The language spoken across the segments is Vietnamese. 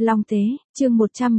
Long Tế, chương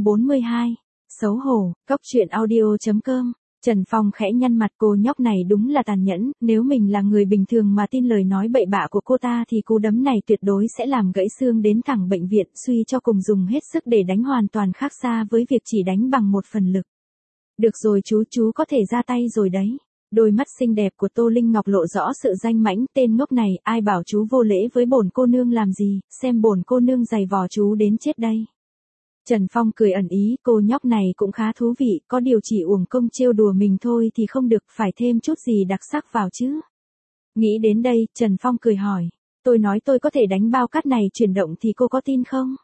142. Xấu hổ, cóc truyện audio.com. Trần Phong khẽ nhăn mặt, cô nhóc này đúng là tàn nhẫn, nếu mình là người bình thường mà tin lời nói bậy bạ của cô ta thì cú đấm này tuyệt đối sẽ làm gãy xương đến thẳng bệnh viện, suy cho cùng dùng hết sức để đánh hoàn toàn khác xa với việc chỉ đánh bằng một phần lực. Được rồi chú có thể ra tay rồi đấy. Đôi mắt xinh đẹp của Tô Linh Ngọc lộ rõ sự danh mãnh, tên ngốc này, ai bảo chú vô lễ với bổn cô nương làm gì, xem bổn cô nương giày vò chú đến chết đây. Trần Phong cười ẩn ý, cô nhóc này cũng khá thú vị, có điều chỉ uổng công trêu đùa mình thôi thì không được, phải thêm chút gì đặc sắc vào chứ. Nghĩ đến đây, Trần Phong cười hỏi, tôi nói tôi có thể đánh bao cát này chuyển động thì cô có tin không?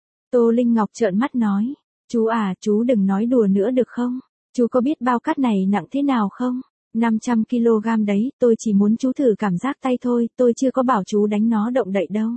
Tô Linh Ngọc trợn mắt nói, chú đừng nói đùa nữa được không? Chú có biết bao cát này nặng thế nào không? 500 kg đấy, tôi chỉ muốn chú thử cảm giác tay thôi, tôi chưa có bảo chú đánh nó động đậy đâu.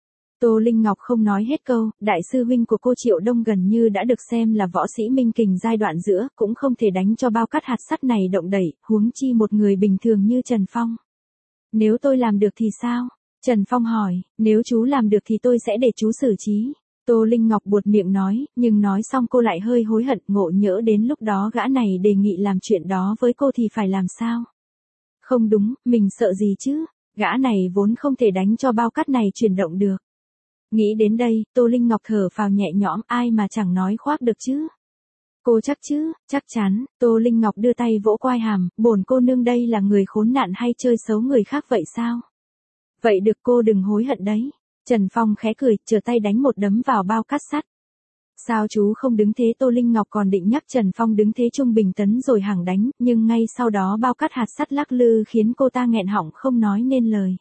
Tô Linh Ngọc không nói hết câu, đại sư huynh của cô Triệu Đông gần như đã được xem là võ sĩ minh kình giai đoạn giữa, cũng không thể đánh cho bao cát hạt sắt này động đậy, huống chi một người bình thường như Trần Phong. Nếu tôi làm được thì sao? Trần Phong hỏi, nếu chú làm được thì tôi sẽ để chú xử trí. Tô Linh Ngọc buột miệng nói, nhưng nói xong cô lại hơi hối hận, ngộ nhỡ đến lúc đó gã này đề nghị làm chuyện đó với cô thì phải làm sao? Không đúng, mình sợ gì chứ? Gã này vốn không thể đánh cho bao cát này chuyển động được. Nghĩ đến đây, Tô Linh Ngọc thở phào nhẹ nhõm, ai mà chẳng nói khoác được chứ. Cô chắc chứ, chắc chắn. Tô Linh Ngọc đưa tay vỗ quai hàm, bổn cô nương đây là người khốn nạn hay chơi xấu người khác vậy sao? Vậy được, cô đừng hối hận đấy. Trần Phong khẽ cười, trở tay đánh một đấm vào bao cát sắt. Sao chú không đứng thế? Tô Linh Ngọc còn định nhắc Trần Phong đứng thế trung bình tấn rồi hẳng đánh, nhưng ngay sau đó bao cát hạt sắt lắc lư khiến cô ta nghẹn họng không nói nên lời.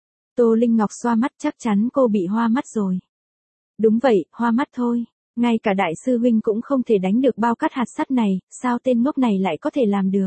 Tô Linh Ngọc xoa mắt, chắc chắn cô bị hoa mắt rồi. Đúng vậy, hoa mắt thôi. Ngay cả đại sư huynh cũng không thể đánh được bao cát hạt sắt này, sao tên ngốc này lại có thể làm được?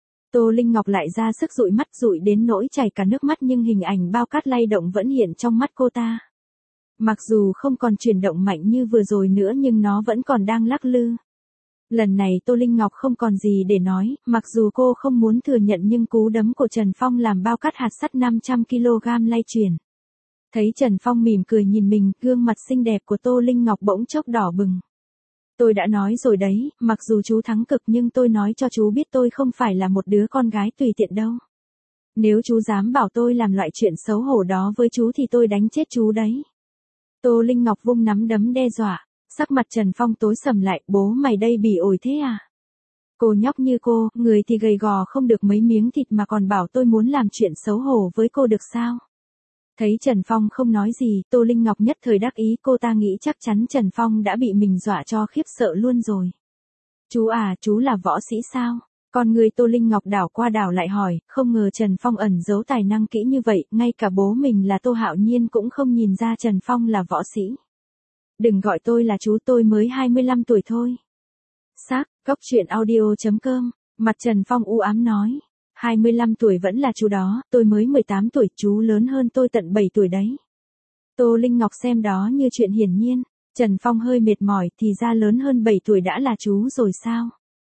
Tô Linh Ngọc lại ra sức dụi mắt, dụi đến nỗi chảy cả nước mắt, nhưng hình ảnh bao cát lay động vẫn hiện trong mắt cô ta. Mặc dù không còn chuyển động mạnh như vừa rồi nữa nhưng nó vẫn còn đang lắc lư. Lần này Tô Linh Ngọc không còn gì để nói, mặc dù cô không muốn thừa nhận nhưng cú đấm của Trần Phong làm bao cát hạt sắt 500 kg lay chuyển. Thấy Trần Phong mỉm cười nhìn mình, gương mặt xinh đẹp của Tô Linh Ngọc bỗng chốc đỏ bừng. Tôi đã nói rồi đấy, mặc dù chú thắng cực nhưng tôi nói cho chú biết tôi không phải là một đứa con gái tùy tiện đâu. Nếu chú dám bảo tôi làm loại chuyện xấu hổ đó với chú thì tôi đánh chết chú đấy. Tô Linh Ngọc vung nắm đấm đe dọa. Sắc mặt Trần Phong tối sầm lại, bố mày đây bỉ ổi thế à? Cô nhóc như cô, người thì gầy gò không được mấy miếng thịt mà còn bảo tôi muốn làm chuyện xấu hổ với cô được sao? Thấy Trần Phong không nói gì, Tô Linh Ngọc nhất thời đắc ý, cô ta nghĩ chắc chắn Trần Phong đã bị mình dọa cho khiếp sợ luôn rồi. Chú là võ sĩ sao? Con người Tô Linh Ngọc đảo qua đảo lại hỏi, không ngờ Trần Phong ẩn giấu tài năng kỹ như vậy, ngay cả bố mình là Tô Hạo Nhiên cũng không nhìn ra Trần Phong là võ sĩ. Đừng gọi tôi là chú, tôi mới 25 tuổi thôi. Cóc truyện audio.com. Mặt Trần Phong u ám nói. 25 tuổi vẫn là chú đó, tôi mới 18 tuổi, chú lớn hơn tôi tận 7 tuổi đấy. Tô Linh Ngọc xem đó như chuyện hiển nhiên. Trần Phong hơi mệt mỏi, thì ra lớn hơn 7 tuổi đã là chú rồi sao?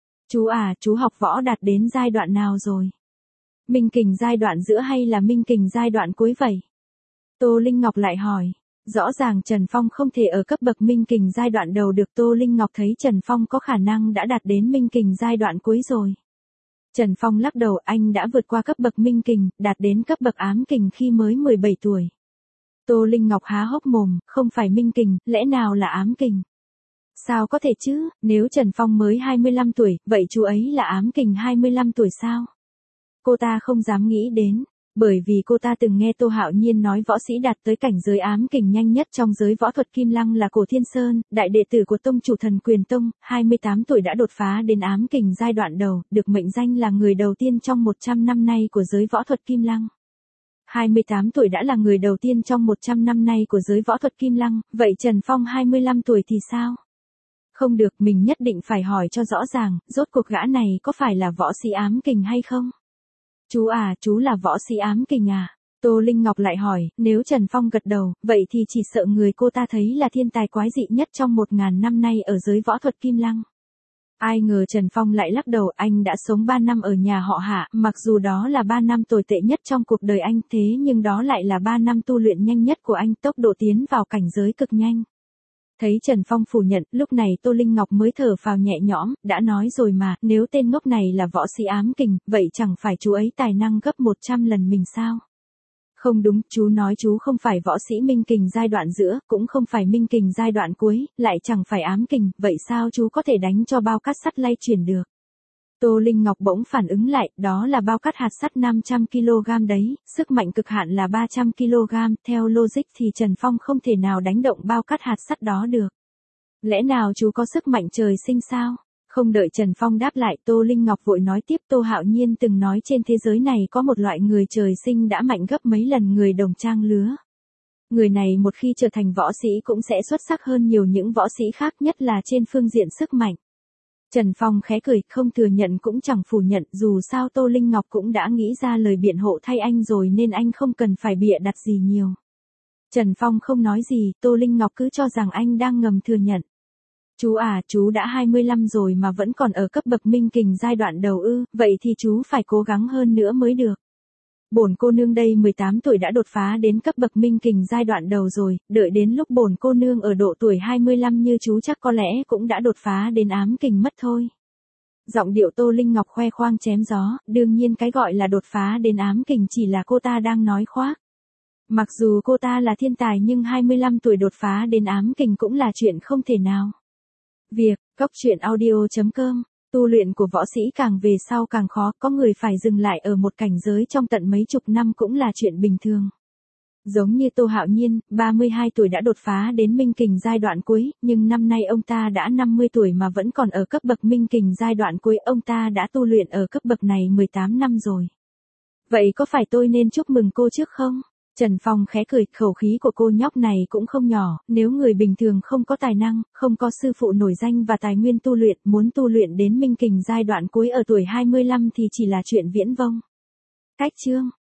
Chú học võ đạt đến giai đoạn nào rồi? Minh kình giai đoạn giữa hay là minh kình giai đoạn cuối vậy? Tô Linh Ngọc lại hỏi. Rõ ràng Trần Phong không thể ở cấp bậc minh kình giai đoạn đầu được, Tô Linh Ngọc thấy Trần Phong có khả năng đã đạt đến minh kình giai đoạn cuối rồi. Trần Phong lắc đầu, anh đã vượt qua cấp bậc minh kình, đạt đến cấp bậc ám kình khi mới 17 tuổi. Tô Linh Ngọc há hốc mồm, không phải minh kình, lẽ nào là ám kình? Sao có thể chứ, nếu Trần Phong mới 25 tuổi, vậy chú ấy là ám kình 25 tuổi sao? Cô ta không dám nghĩ đến. Bởi vì cô ta từng nghe Tô Hạo Nhiên nói võ sĩ đạt tới cảnh giới ám kình nhanh nhất trong giới võ thuật Kim Lăng là Cổ Thiên Sơn, đại đệ tử của tông chủ Thần Quyền Tông, 28 tuổi đã đột phá đến ám kình giai đoạn đầu, được mệnh danh là người đầu tiên trong 100 năm nay của giới võ thuật Kim Lăng. 28 tuổi đã là người đầu tiên trong 100 năm nay của giới võ thuật Kim Lăng, vậy Trần Phong 25 tuổi thì sao? Không được, mình nhất định phải hỏi cho rõ ràng, rốt cuộc gã này có phải là võ sĩ ám kình hay không? Chú là võ sĩ ám kình à? Tô Linh Ngọc lại hỏi, nếu Trần Phong gật đầu, vậy thì chỉ sợ người cô ta thấy là thiên tài quái dị nhất trong 1000 năm nay ở giới võ thuật Kim Lăng. Ai ngờ Trần Phong lại lắc đầu, anh đã sống 3 năm ở nhà họ Hạ, mặc dù đó là 3 năm tồi tệ nhất trong cuộc đời anh, thế nhưng đó lại là 3 năm tu luyện nhanh nhất của anh, tốc độ tiến vào cảnh giới cực nhanh. Thấy Trần Phong phủ nhận, lúc này Tô Linh Ngọc mới thở phào nhẹ nhõm, đã nói rồi mà, nếu tên ngốc này là võ sĩ ám kình, vậy chẳng phải chú ấy tài năng gấp 100 lần mình sao? Không đúng, chú nói chú không phải võ sĩ minh kình giai đoạn giữa, cũng không phải minh kình giai đoạn cuối, lại chẳng phải ám kình, vậy sao chú có thể đánh cho bao cát sắt lay chuyển được? Tô Linh Ngọc bỗng phản ứng lại, đó là bao cát hạt sắt 500kg đấy, sức mạnh cực hạn là 300kg, theo logic thì Trần Phong không thể nào đánh động bao cát hạt sắt đó được. Lẽ nào chú có sức mạnh trời sinh sao? Không đợi Trần Phong đáp lại, Tô Linh Ngọc vội nói tiếp, Tô Hạo Nhiên từng nói trên thế giới này có một loại người trời sinh đã mạnh gấp mấy lần người đồng trang lứa. Người này một khi trở thành võ sĩ cũng sẽ xuất sắc hơn nhiều những võ sĩ khác, nhất là trên phương diện sức mạnh. Trần Phong khẽ cười, không thừa nhận cũng chẳng phủ nhận, dù sao Tô Linh Ngọc cũng đã nghĩ ra lời biện hộ thay anh rồi nên anh không cần phải bịa đặt gì nhiều. Trần Phong không nói gì, Tô Linh Ngọc cứ cho rằng anh đang ngầm thừa nhận. Chú à, chú đã 25 rồi mà vẫn còn ở cấp bậc minh kình giai đoạn đầu ư, vậy thì chú phải cố gắng hơn nữa mới được. Bổn cô nương đây 18 tuổi đã đột phá đến cấp bậc minh kình giai đoạn đầu rồi, đợi đến lúc bổn cô nương ở độ tuổi 25 như chú chắc có lẽ cũng đã đột phá đến ám kình mất thôi. Giọng điệu Tô Linh Ngọc khoe khoang chém gió, đương nhiên cái gọi là đột phá đến ám kình chỉ là cô ta đang nói khoác. Mặc dù cô ta là thiên tài nhưng 25 tuổi đột phá đến ám kình cũng là chuyện không thể nào. Việc, Cóc Truyện Audio.com, tu luyện của võ sĩ càng về sau càng khó, có người phải dừng lại ở một cảnh giới trong tận mấy chục năm cũng là chuyện bình thường. Giống như Tô Hạo Nhiên, 32 tuổi đã đột phá đến minh kình giai đoạn cuối, nhưng năm nay ông ta đã 50 tuổi mà vẫn còn ở cấp bậc minh kình giai đoạn cuối, ông ta đã tu luyện ở cấp bậc này 18 năm rồi. Vậy có phải tôi nên chúc mừng cô trước không? Trần Phong khẽ cười, khẩu khí của cô nhóc này cũng không nhỏ, nếu người bình thường không có tài năng, không có sư phụ nổi danh và tài nguyên tu luyện, muốn tu luyện đến minh kình giai đoạn cuối ở tuổi 25 thì chỉ là chuyện viễn vông. Cách chương